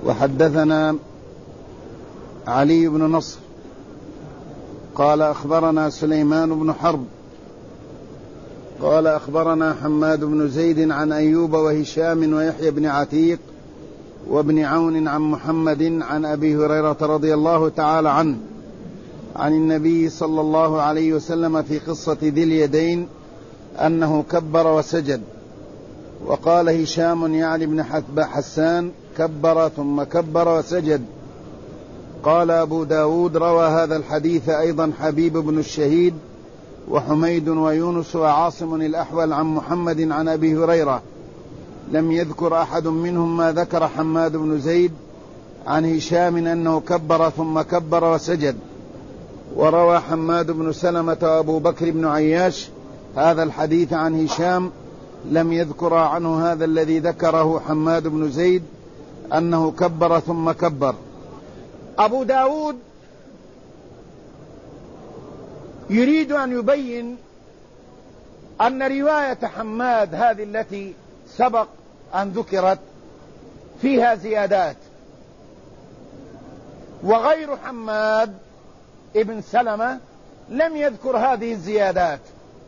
وحدثنا علي بن نصر قال أخبرنا سليمان بن حرب قال أخبرنا حماد بن زيد عن أيوب وهشام ويحيى بن عتيق وابن عون عن محمد عن أبي هريرة رضي الله تعالى عنه عن النبي صلى الله عليه وسلم في قصة ذي اليدين أنه كبر وسجد. وقال هشام يعني بن حسان كبر ثم كبر وسجد. قال أبو داود روى هذا الحديث أيضا حبيب بن الشهيد وحميد ويونس وعاصم الأحول عن محمد عن أبي هريرة، لم يذكر أحد منهم ما ذكر حماد بن زيد عن هشام أنه كبر ثم كبر وسجد. وروى حماد بن سلمة وأبو بكر بن عياش هذا الحديث عن هشام، لم يذكر عنه هذا الذي ذكره حماد بن زيد أنه كبر ثم كبر. أبو داود يريد أن يبين أن رواية حماد هذه التي سبق أن ذكرت فيها زيادات، وغير حماد ابن سلمة لم يذكر هذه الزيادات،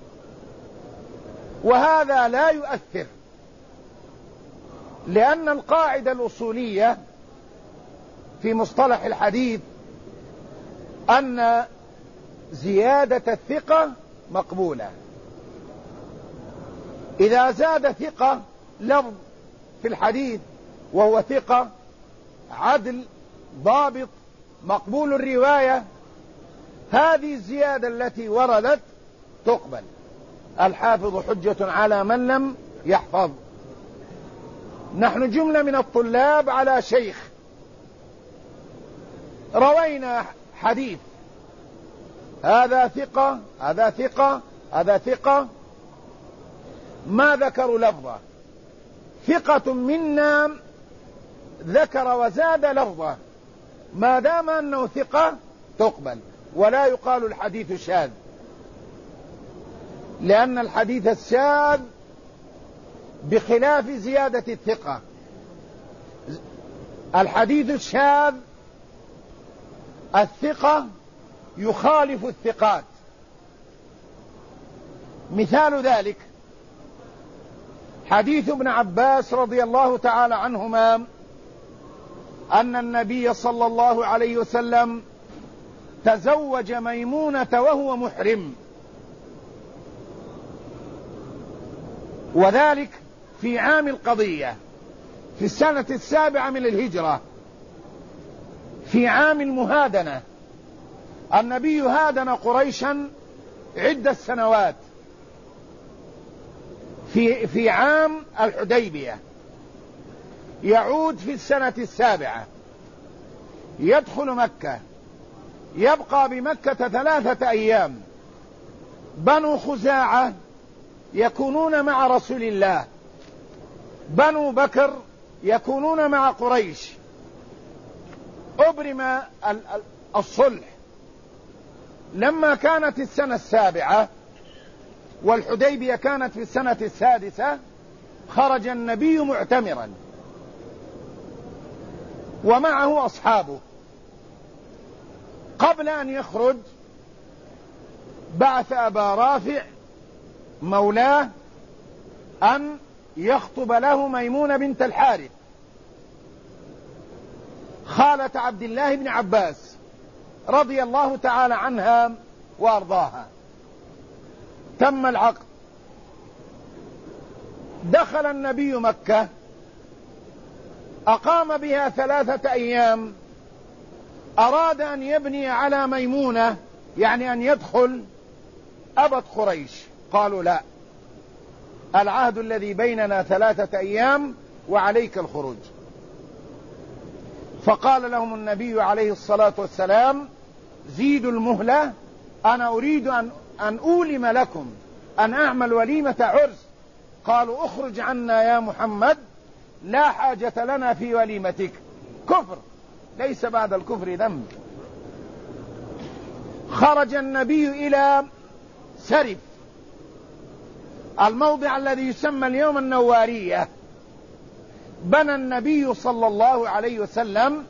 وهذا لا يؤثر، لأن القاعدة الأصولية في مصطلح الحديث أن زيادة الثقة مقبولة. إذا زاد ثقة لفظ في الحديث وهو ثقة عدل ضابط مقبول الرواية، هذه الزيادة التي وردت تقبل. الحافظ حجة على من لم يحفظ. نحن جملة من الطلاب على شيخ، روينا حديث هذا ثقة هذا ثقة هذا ثقة، ما ذكروا لفظه، ثقة منا ذكر وزاد لفظه، ما دام أنه ثقة تقبل، ولا يقال الحديث شاذ، لأن الحديث الشاذ بخلاف زيادة الثقة. الحديث الشاذ الثقة يخالف الثقات. مثال ذلك حديث ابن عباس رضي الله تعالى عنهما أن النبي صلى الله عليه وسلم تزوج ميمونة وهو محرم، وذلك في عام القضية في السنة 7 من الهجرة، في عام المهادنة. النبي هادن قريشا عدة سنوات في عام الحديبية، يعود في السنة 7، يدخل مكة، يبقى بمكة 3 أيام. بنو خزاعة يكونون مع رسول الله، بنو بكر يكونون مع قريش. أبرم الصلح لما كانت السنة 7 والحديبية كانت في السنة 6، خرج النبي معتمرا ومعه أصحابه. قبل أن يخرج بعث أبا رافع مولاه أن يخطب له ميمونة بنت الحارث خالة عبد الله بن عباس رضي الله تعالى عنها وأرضاها. تم العقد، دخل النبي مكة، أقام بها 3 أيام، أراد أن يبني على ميمونة، يعني أن يدخل، أبت قريش، قالوا لا، العهد الذي بيننا 3 أيام وعليك الخروج. فقال لهم النبي عليه الصلاة والسلام زيدوا المهلة، أنا أريد أن أولم لكم، أن أعمل وليمة عرس. قالوا اخرج عنا يا محمد، لا حاجة لنا في وليمتك، كفر، ليس بعد الكفر ذنب. خرج النبي إلى سرف، الموضع الذي يسمى اليوم النوارية، بنى النبي صلى الله عليه وسلم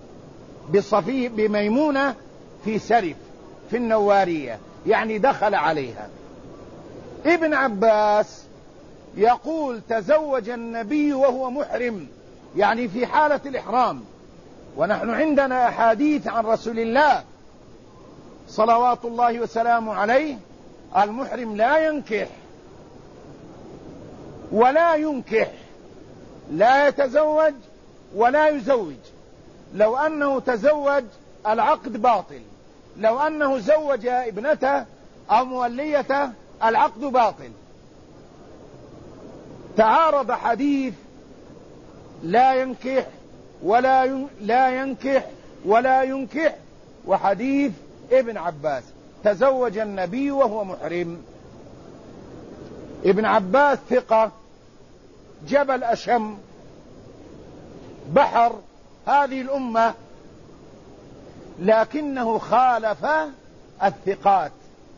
بميمونة في سرف في النوارية، يعني دخل عليها. ابن عباس يقول تزوج النبي وهو محرم، يعني في حالة الإحرام. ونحن عندنا أحاديث عن رسول الله صلوات الله وسلامه عليه: المحرم لا ينكح ولا ينكح، لا يتزوج ولا يزوج. لو أنه تزوج العقد باطل، لو أنه زوج ابنته أو موليته العقد باطل. تعارض حديث لا ينكح ولا ينكح وحديث ابن عباس تزوج النبي وهو محرم. ابن عباس ثقة، جبل أشم، بحر هذه الأمة، لكنه خالف الثقات،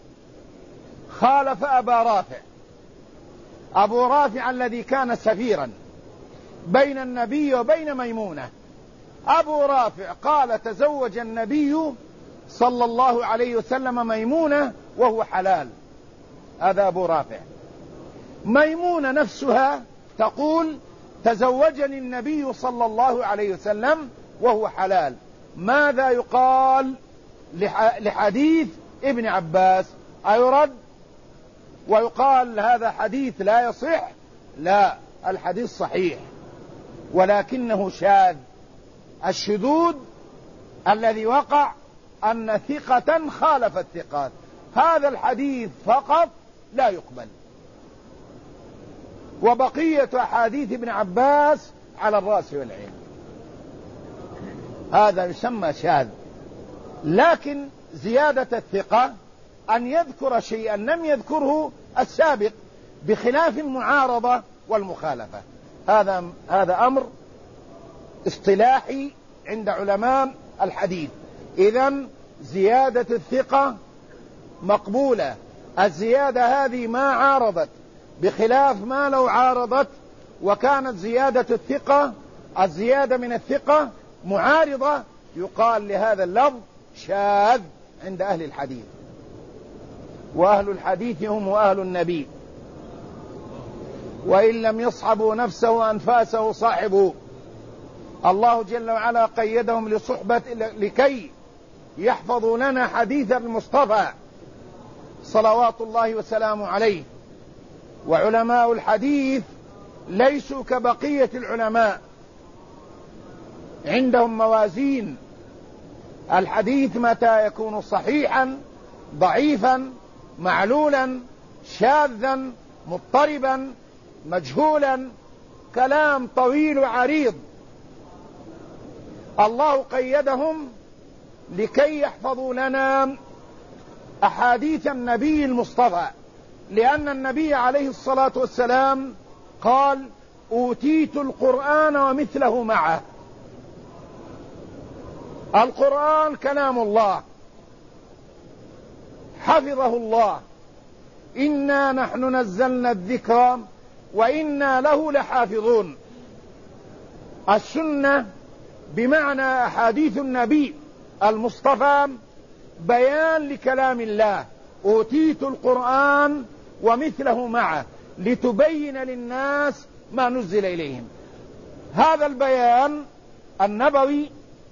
خالف أبا رافع. أبو رافع الذي كان سفيرا بين النبي وبين ميمونة، أبو رافع قال تزوج النبي صلى الله عليه وسلم ميمونة وهو حلال، هذا أبو رافع. ميمونة نفسها تقول تزوجني النبي صلى الله عليه وسلم وهو حلال. ماذا يقال لحديث ابن عباس؟ أيرد ويقال هذا حديث لا يصح؟ لا، الحديث صحيح ولكنه شاذ. الشذوذ الذي وقع أن ثقة خالف الثقات، هذا الحديث فقط لا يقبل، وبقية أحاديث ابن عباس على الرأس والعين. هذا يسمى شاذ. لكن زيادة الثقة أن يذكر شيئا لم يذكره السابق، بخلاف المعارضة والمخالفة. هذا أمر اصطلاحي عند علماء الحديث. إذن زيادة الثقة مقبولة. الزيادة هذه ما عارضت، بخلاف ما لو عارضت وكانت زيادة الثقة، الزيادة من الثقة معارضة، يقال لهذا اللفظ شاذ عند أهل الحديث. وأهل الحديث هم أهل النبي، وإن لم يصحبوا نفسه وأنفاسه صاحبوا. الله جل وعلا قيدهم لصحبة لكي يحفظوا لنا حديث المصطفى صلوات الله وسلامه عليه. وعلماء الحديث ليسوا كبقية العلماء، عندهم موازين. الحديث متى يكون صحيحا، ضعيفا، معلولا، شاذا، مضطربا، مجهولا، كلام طويل وعريض. الله قيدهم لكي يحفظوا لنا أحاديث النبي المصطفى، لأن النبي عليه الصلاة والسلام قال أوتيت القرآن ومثله معه. القرآن كلام الله، حفظه الله، إنا نحن نزلنا الذكر وإنا له لحافظون. السنة بمعنى أحاديث النبي المصطفى بيان لكلام الله. أوتيت القرآن ومثله معه لتبين للناس ما نزل إليهم. هذا البيان النبوي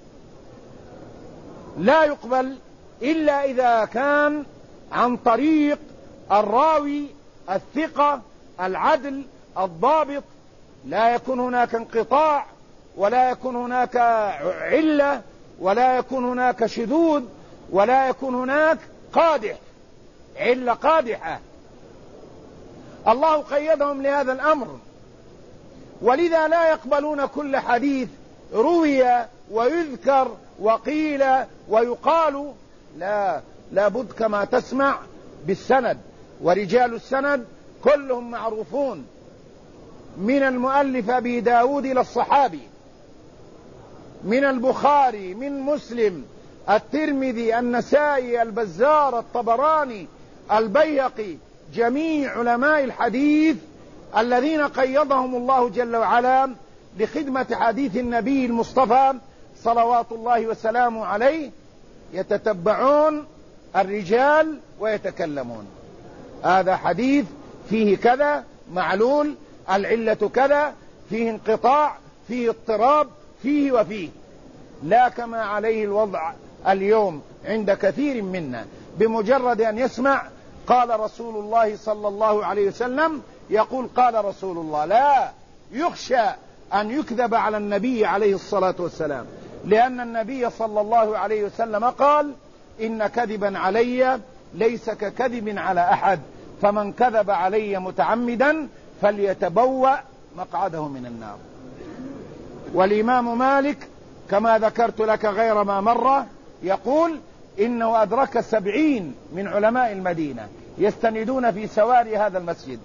لا يقبل إلا إذا كان عن طريق الراوي الثقة العدل الضابط، لا يكون هناك انقطاع، ولا يكون هناك علة، ولا يكون هناك شذوذ، ولا يكون هناك قادح، علة قادحة. الله قيدهم لهذا الأمر، ولذا لا يقبلون كل حديث روي ويذكر وقيل ويقال. لا بد كما تسمع بالسند، ورجال السند كلهم معروفون، من المؤلف أبي داود إلى الصحابي، من البخاري، من مسلم، الترمذي، النسائي، البزار، الطبراني، البيهقي، جميع علماء الحديث الذين قيضهم الله جل وعلا لخدمة حديث النبي المصطفى صلوات الله وسلامه عليه يتتبعون الرجال ويتكلمون. هذا حديث فيه كذا معلول، العلة كذا، فيه انقطاع، فيه اضطراب، فيه وفيه، لا كما عليه الوضع اليوم عند كثير منا. بمجرد أن يسمع قال رسول الله صلى الله عليه وسلم يقول قال رسول الله، لا، يخشى أن يكذب على النبي عليه الصلاة والسلام، لأن النبي صلى الله عليه وسلم قال إن كذبا علي ليس ككذب على أحد، فمن كذب علي متعمدا فليتبوأ مقعده من النار. والإمام مالك كما ذكرت لك غير ما مرة يقول إنه أدرك 70 من علماء المدينة يستندون في سواري هذا المسجد،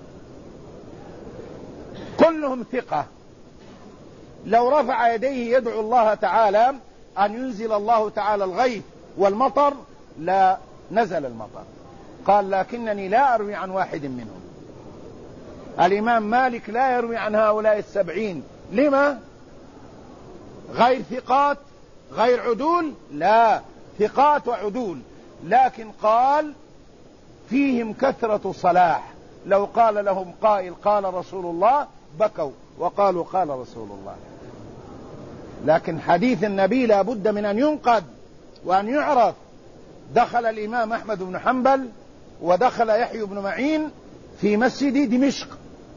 كلهم ثقة، لو رفع يديه يدعو الله تعالى أن ينزل الله تعالى الغيث والمطر لا نزل المطر. قال لكنني لا أروي عن واحد منهم. الإمام مالك لا يروي عن هؤلاء 70. لما؟ غير ثقات غير عدول؟ لا، ثقات وعدول، لكن قال فيهم كثرة صلاح، لو قال لهم قائل قال رسول الله بكوا وقالوا قال رسول الله. لكن حديث النبي لا بد من أن ينقد وأن يعرف. دخل الإمام أحمد بن حنبل ودخل يحيى بن معين في مسجد دمشق،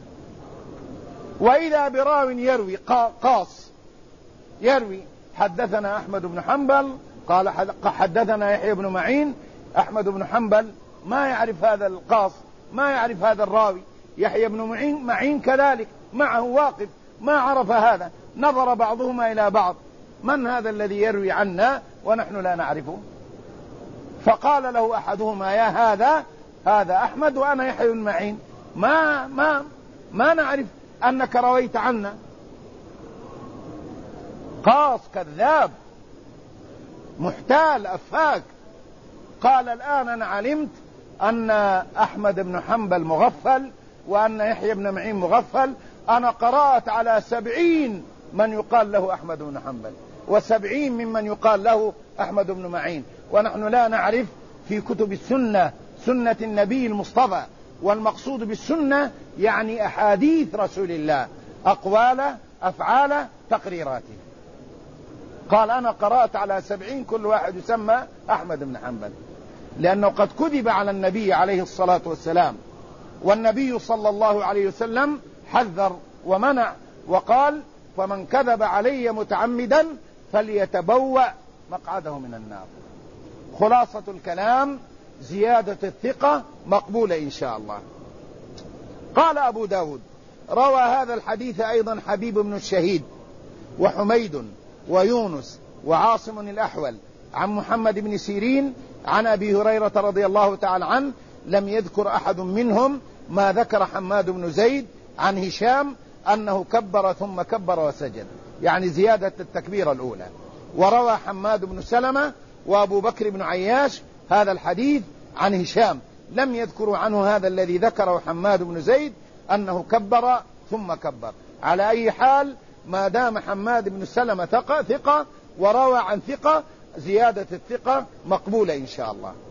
وإذا براو يروي قاص يروي حدثنا أحمد بن حنبل قال حدثنا يحيى بن معين. أحمد بن حنبل ما يعرف هذا القاص، ما يعرف هذا الراوي. يحيى بن معين كذلك معه واقف ما عرف هذا. نظر بعضهما إلى بعض، من هذا الذي يروي عنا ونحن لا نعرفه؟ فقال له أحدهما يا هذا أحمد وأنا يحيى بن معين، ما نعرف أنك رويت عنا. قاص كذاب محتال أفاك. قال الآن أنا علمت أن أحمد بن حنبل مغفل وأن يحيى بن معين مغفل. أنا قرأت على 70 من يقال له أحمد بن حنبل و70 ممن يقال له أحمد بن معين، ونحن لا نعرف في كتب السنة سنة النبي المصطفى. والمقصود بالسنة يعني أحاديث رسول الله، أقواله أفعاله تقريراته. قال أنا قرأت على 70 كل واحد يسمى أحمد بن حنبل، لأنه قد كذب على النبي عليه الصلاة والسلام، والنبي صلى الله عليه وسلم حذر ومنع وقال فمن كذب علي متعمدا فليتبوأ مقعده من النار. خلاصة الكلام زيادة الثقة مقبولة إن شاء الله. قال أبو داود روى هذا الحديث أيضا حبيب بن الشهيد وحميد ويونس وعاصم الأحول عن محمد بن سيرين عن أبي هريرة رضي الله تعالى عنه، لم يذكر أحد منهم ما ذكر حماد بن زيد عن هشام أنه كبر ثم كبر وسجد، يعني زيادة التكبيرة الأولى. وروى حماد بن سلمة وأبو بكر بن عياش هذا الحديث عن هشام، لم يذكروا عنه هذا الذي ذكره حماد بن زيد أنه كبر ثم كبر. على أي حال ما دام حماد بن سلمة ثقة وروى عن ثقة، زيادة الثقة مقبولة إن شاء الله.